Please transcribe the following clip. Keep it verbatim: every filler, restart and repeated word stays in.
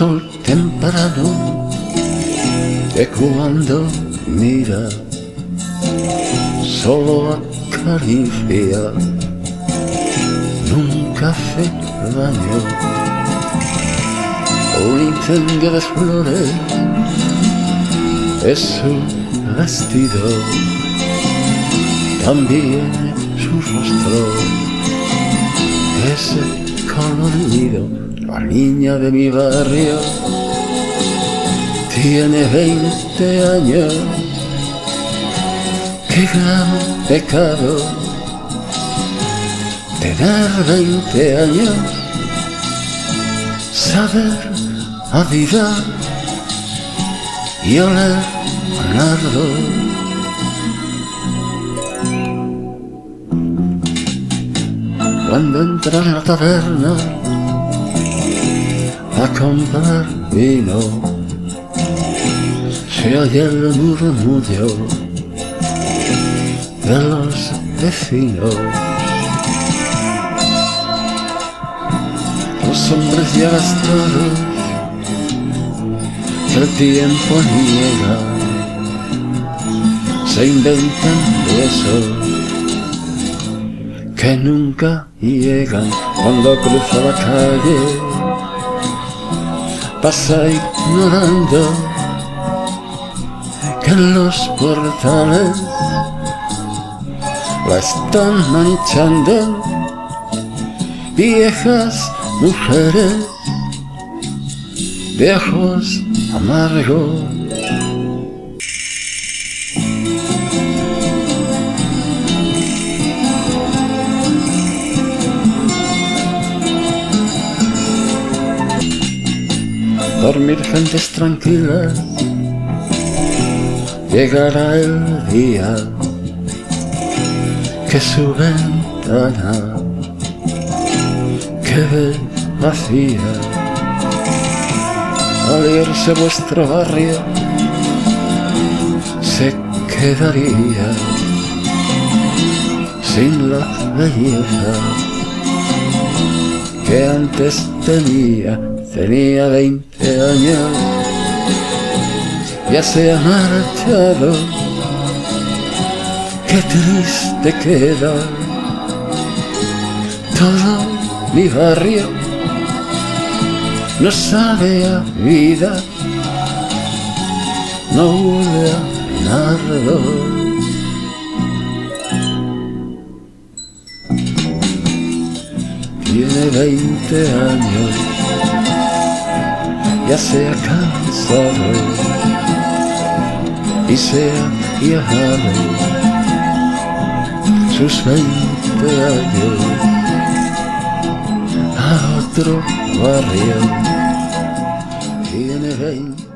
sol temprano que cuando mira solo acaricia, nunca hace daño. Un incendio de flores es su vestido, también su rostro, ese colorido. La niña de mi barrio tiene veinte años. Qué gran pecado tener veinte años, saber a vida y oler a nardo. Cuando entra en la taberna a comprar vino, se oye el murmullo de los vecinos. Los hombres ya gastados que el tiempo niega, se inventan besos que nunca llegan. Cuando cruza la calle pasa ignorando que en los portales la están manchando viejas mujeres de ojos amargos. Dormir gentes tranquilas, llegará el día que su ventana quede vacía. Al irse vuestro barrio se quedaría sin la belleza que antes tenía. Tenía veinte años, ya se ha marchado, qué triste queda todo mi barrio, no sabe a vida, no huele a nardo. Tiene veinte años, ya se ha cansado y se ha viajado sus veinte años a otro barrio. Tiene veinte